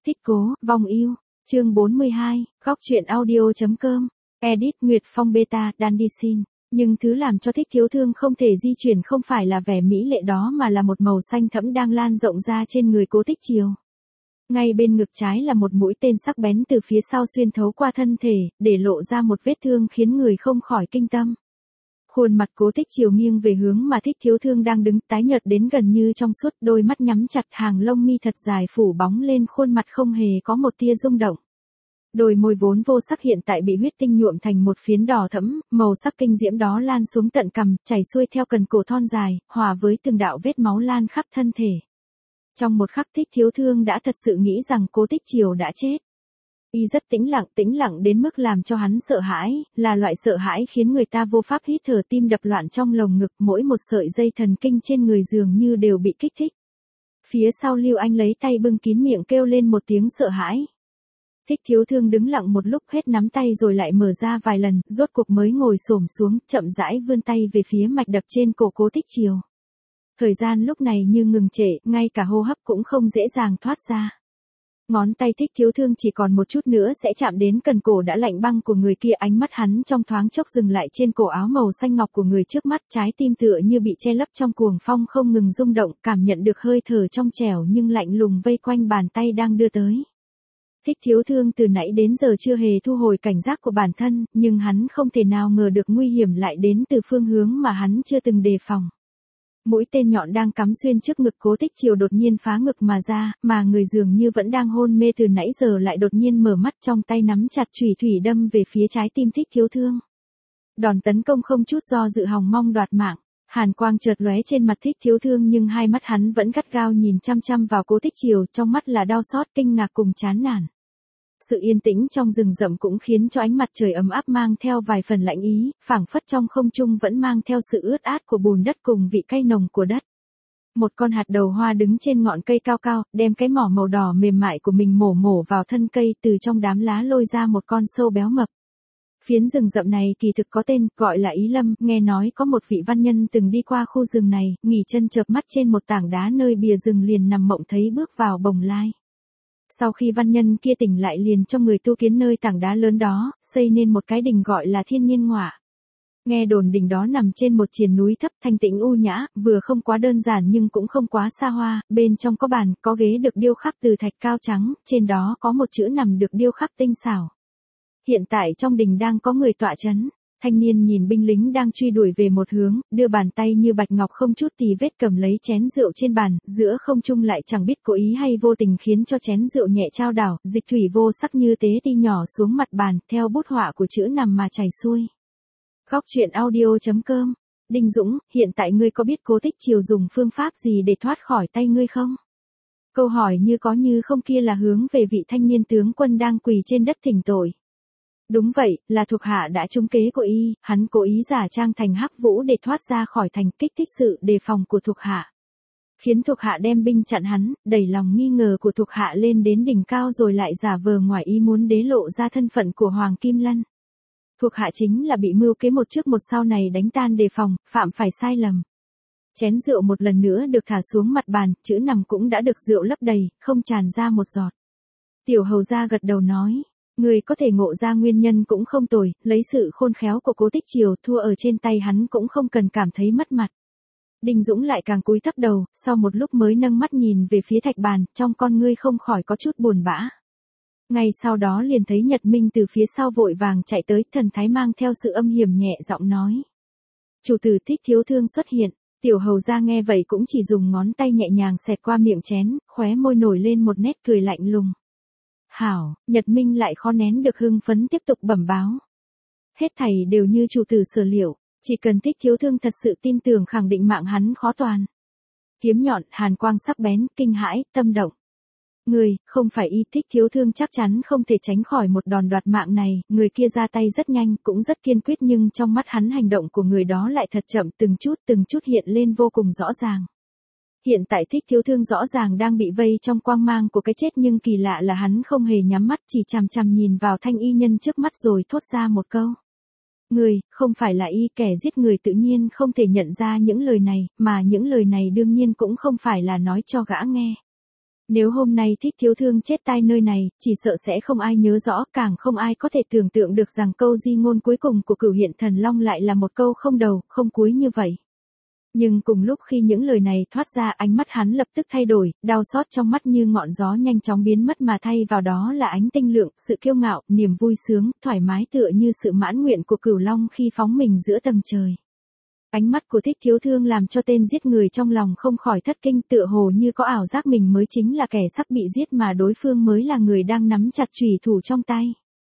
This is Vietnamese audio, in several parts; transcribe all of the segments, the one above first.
Thích cố, vong yêu. Chương 42, góc truyện audio.com. Edit Nguyệt Phong Beta, Dandy Sin. Nhưng thứ làm cho Thích Thiếu Thương không thể di chuyển không phải là vẻ mỹ lệ đó mà là một màu xanh thẫm đang lan rộng ra trên người Cố Tích Chiều. Ngay bên ngực trái là một mũi tên sắc bén từ phía sau xuyên thấu qua thân thể, để lộ ra một vết thương khiến người không khỏi kinh tâm. Khuôn mặt Cố Tích Chiều nghiêng về hướng mà Thích Thiếu Thương đang đứng, tái nhợt đến gần như trong suốt, đôi mắt nhắm chặt, hàng lông mi thật dài phủ bóng lên khuôn mặt không hề có một tia rung động. Đôi môi vốn vô sắc hiện tại bị huyết tinh nhuộm thành một phiến đỏ thẫm, màu sắc kinh diễm đó lan xuống tận cằm, chảy xuôi theo cần cổ thon dài, hòa với từng đạo vết máu lan khắp thân thể. Trong một khắc Thích Thiếu Thương đã thật sự nghĩ rằng Cố Tích Chiều đã chết. Y rất tĩnh lặng đến mức làm cho hắn sợ hãi, là loại sợ hãi khiến người ta vô pháp hít thở, tim đập loạn trong lồng ngực, mỗi một sợi dây thần kinh trên người dường như đều bị kích thích. Phía sau Lưu Anh lấy tay bưng kín miệng kêu lên một tiếng sợ hãi. Thích Thiếu Thương đứng lặng một lúc, hết nắm tay rồi lại mở ra vài lần, rốt cuộc mới ngồi xổm xuống, chậm rãi vươn tay về phía mạch đập trên cổ Cố Tích Chiều. Thời gian lúc này như ngừng trệ, ngay cả hô hấp cũng không dễ dàng thoát ra. Ngón tay Thích Thiếu Thương chỉ còn một chút nữa sẽ chạm đến cần cổ đã lạnh băng của người kia, ánh mắt hắn trong thoáng chốc dừng lại trên cổ áo màu xanh ngọc của người trước mắt, trái tim tựa như bị che lấp trong cuồng phong không ngừng rung động, cảm nhận được hơi thở trong trẻo nhưng lạnh lùng vây quanh bàn tay đang đưa tới. Thích Thiếu Thương từ nãy đến giờ chưa hề thu hồi cảnh giác của bản thân, nhưng hắn không thể nào ngờ được nguy hiểm lại đến từ phương hướng mà hắn chưa từng đề phòng. Mũi tên nhọn đang cắm xuyên trước ngực Cố Tích Chiều đột nhiên phá ngực mà ra, mà người dường như vẫn đang hôn mê từ nãy giờ lại đột nhiên mở mắt, trong tay nắm chặt chùy thủy đâm về phía trái tim Thích Thiếu Thương. Đòn tấn công không chút do dự hòng mong đoạt mạng. Hàn quang chợt lóe trên mặt Thích Thiếu Thương nhưng hai mắt hắn vẫn gắt gao nhìn chăm chăm vào Cố Tích Chiều, trong mắt là đau xót, kinh ngạc cùng chán nản. Sự yên tĩnh trong rừng rậm cũng khiến cho ánh mặt trời ấm áp mang theo vài phần lạnh ý, phảng phất trong không trung vẫn mang theo sự ướt át của bùn đất cùng vị cay nồng của đất. Một con hạt đầu hoa đứng trên ngọn cây cao cao, đem cái mỏ màu đỏ mềm mại của mình mổ vào thân cây, từ trong đám lá lôi ra một con sâu béo mập. Phiến rừng rậm này kỳ thực có tên, gọi là Ý Lâm, nghe nói có một vị văn nhân từng đi qua khu rừng này, nghỉ chân chợp mắt trên một tảng đá nơi bìa rừng liền nằm mộng thấy bước vào bồng lai. Sau khi văn nhân kia tỉnh lại liền cho người tu kiến nơi tảng đá lớn đó, xây nên một cái đình gọi là Thiên Nhiên Ngọa. Nghe đồn đình đó nằm trên một triền núi thấp, thanh tĩnh u nhã, vừa không quá đơn giản nhưng cũng không quá xa hoa, bên trong có bàn, có ghế được điêu khắc từ thạch cao trắng, trên đó có một chữ nằm được điêu khắc tinh xảo. Hiện tại trong đình đang có người tọa chấn. Thanh niên nhìn binh lính đang truy đuổi về một hướng, đưa bàn tay như bạch ngọc không chút tì vết cầm lấy chén rượu trên bàn, giữa không trung lại chẳng biết cố ý hay vô tình khiến cho chén rượu nhẹ chao đảo, dịch thủy vô sắc như tế ti nhỏ xuống mặt bàn, theo bút họa của chữ nằm mà chảy xuôi. Góc truyện audio.com. Đinh Dũng, hiện tại ngươi có biết Cố Tích Chiều dùng phương pháp gì để thoát khỏi tay ngươi không? Câu hỏi như có như không kia là hướng về vị thanh niên tướng quân đang quỳ trên đất thỉnh tội. Đúng vậy, là thuộc hạ đã trúng kế của y, hắn cố ý giả trang thành Hắc Vũ để thoát ra khỏi thành, kích thích sự đề phòng của thuộc hạ. Khiến thuộc hạ đem binh chặn hắn, đẩy lòng nghi ngờ của thuộc hạ lên đến đỉnh cao rồi lại giả vờ ngoài ý muốn đế lộ ra thân phận của Hoàng Kim Lân. Thuộc hạ chính là bị mưu kế một trước một sau này đánh tan đề phòng, phạm phải sai lầm. Chén rượu một lần nữa được thả xuống mặt bàn, chữ nằm cũng đã được rượu lấp đầy, không tràn ra một giọt. Tiểu hầu gia gật đầu nói. Người có thể ngộ ra nguyên nhân cũng không tồi, lấy sự khôn khéo của Cố Tích Chiều thua ở trên tay hắn cũng không cần cảm thấy mất mặt. Đinh Dũng lại càng cúi thấp đầu, sau một lúc mới nâng mắt nhìn về phía thạch bàn, trong con ngươi không khỏi có chút buồn bã. Ngay sau đó liền thấy Nhật Minh từ phía sau vội vàng chạy tới, thần thái mang theo sự âm hiểm nhẹ giọng nói. Chủ tử Thích Thiếu Thương xuất hiện, tiểu hầu gia nghe vậy cũng chỉ dùng ngón tay nhẹ nhàng xẹt qua miệng chén, khóe môi nổi lên một nét cười lạnh lùng. Hảo, Nhật Minh lại khó nén được hưng phấn tiếp tục bẩm báo. Hết thảy đều như chủ tử sở liệu, chỉ cần Thích Thiếu Thương thật sự tin tưởng khẳng định mạng hắn khó toàn. Kiếm nhọn, hàn quang sắc bén, kinh hãi, tâm động. Người, không phải y. Thích Thiếu Thương chắc chắn không thể tránh khỏi một đòn đoạt mạng này, người kia ra tay rất nhanh, cũng rất kiên quyết nhưng trong mắt hắn hành động của người đó lại thật chậm, từng chút hiện lên vô cùng rõ ràng. Hiện tại Thích Thiếu Thương rõ ràng đang bị vây trong quang mang của cái chết nhưng kỳ lạ là hắn không hề nhắm mắt, chỉ chằm chằm nhìn vào thanh y nhân trước mắt rồi thốt ra một câu. Người, không phải là y. Kẻ giết người tự nhiên không thể nhận ra những lời này, mà những lời này đương nhiên cũng không phải là nói cho gã nghe. Nếu hôm nay Thích Thiếu Thương chết tai nơi này, chỉ sợ sẽ không ai nhớ rõ, càng không ai có thể tưởng tượng được rằng câu di ngôn cuối cùng của Cửu Hiện Thần Long lại là một câu không đầu, không cuối như vậy. Nhưng cùng lúc khi những lời này thoát ra, ánh mắt hắn lập tức thay đổi, đau xót trong mắt như ngọn gió nhanh chóng biến mất mà thay vào đó là ánh tinh lượng, sự kiêu ngạo, niềm vui sướng, thoải mái tựa như sự mãn nguyện của Cửu Long khi phóng mình giữa tầng trời. Ánh mắt của Thích Thiếu Thương làm cho tên giết người trong lòng không khỏi thất kinh, tựa hồ như có ảo giác mình mới chính là kẻ sắp bị giết mà đối phương mới là người đang nắm chặt chùy thủ trong tay.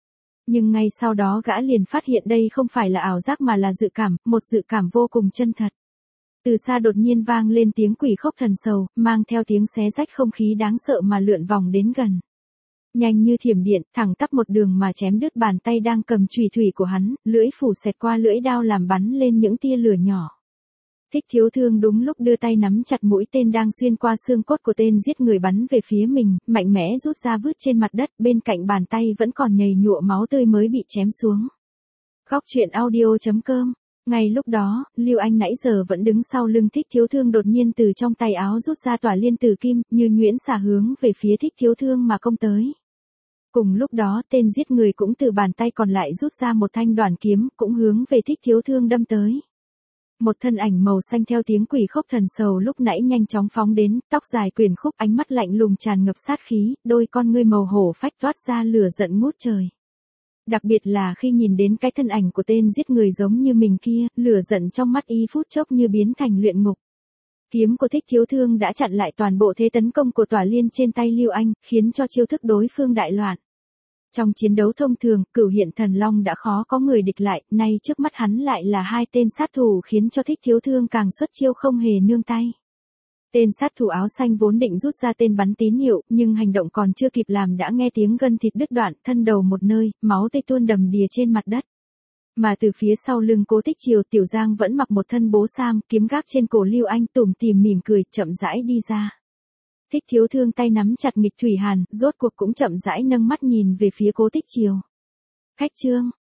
Nhưng ngay sau đó gã liền phát hiện đây không phải là ảo giác mà là dự cảm, một dự cảm vô cùng chân thật. Từ xa đột nhiên vang lên tiếng quỷ khóc thần sầu, mang theo tiếng xé rách không khí đáng sợ mà lượn vòng đến gần. Nhanh như thiểm điện, thẳng tắp một đường mà chém đứt bàn tay đang cầm chùy thủy của hắn, lưỡi phủ xẹt qua lưỡi đao làm bắn lên những tia lửa nhỏ. Thích Thiếu Thương đúng lúc đưa tay nắm chặt mũi tên đang xuyên qua xương cốt của tên giết người bắn về phía mình, mạnh mẽ rút ra vứt trên mặt đất, bên cạnh bàn tay vẫn còn nhầy nhụa máu tươi mới bị chém xuống. Góc truyện audio.com. Ngay lúc đó, Lưu Anh nãy giờ vẫn đứng sau lưng Thích Thiếu Thương đột nhiên từ trong tay áo rút ra tỏa liên tử kim, như nhuyễn xả hướng về phía Thích Thiếu Thương mà công tới. Cùng lúc đó, tên giết người cũng từ bàn tay còn lại rút ra một thanh đoản kiếm, cũng hướng về Thích Thiếu Thương đâm tới. Một thân ảnh màu xanh theo tiếng quỷ khóc thần sầu lúc nãy nhanh chóng phóng đến, tóc dài quyển khúc, ánh mắt lạnh lùng tràn ngập sát khí, đôi con ngươi màu hổ phách toát ra lửa giận ngút trời. Đặc biệt là khi nhìn đến cái thân ảnh của tên giết người giống như mình kia, lửa giận trong mắt y phút chốc như biến thành luyện ngục. Kiếm của Thích Thiếu Thương đã chặn lại toàn bộ thế tấn công của tỏa liên trên tay Lưu Anh, khiến cho chiêu thức đối phương đại loạn. Trong chiến đấu thông thường, Cửu Hiện Thần Long đã khó có người địch lại, nay trước mắt hắn lại là hai tên sát thủ khiến cho Thích Thiếu Thương càng xuất chiêu không hề nương tay. Tên sát thủ áo xanh vốn định rút ra tên bắn tín hiệu, nhưng hành động còn chưa kịp làm đã nghe tiếng gân thịt đứt đoạn, thân đầu một nơi, máu tươi tuôn đầm đìa trên mặt đất. Mà từ phía sau lưng Cố Tích Triều, Tiểu Giang vẫn mặc một thân bố sam, kiếm gác trên cổ Lưu Anh, tủm tỉm mỉm cười, chậm rãi đi ra. Thích Thiếu Thương tay nắm chặt nghịch thủy hàn, rốt cuộc cũng chậm rãi nâng mắt nhìn về phía Cố Tích Triều. Khách trương,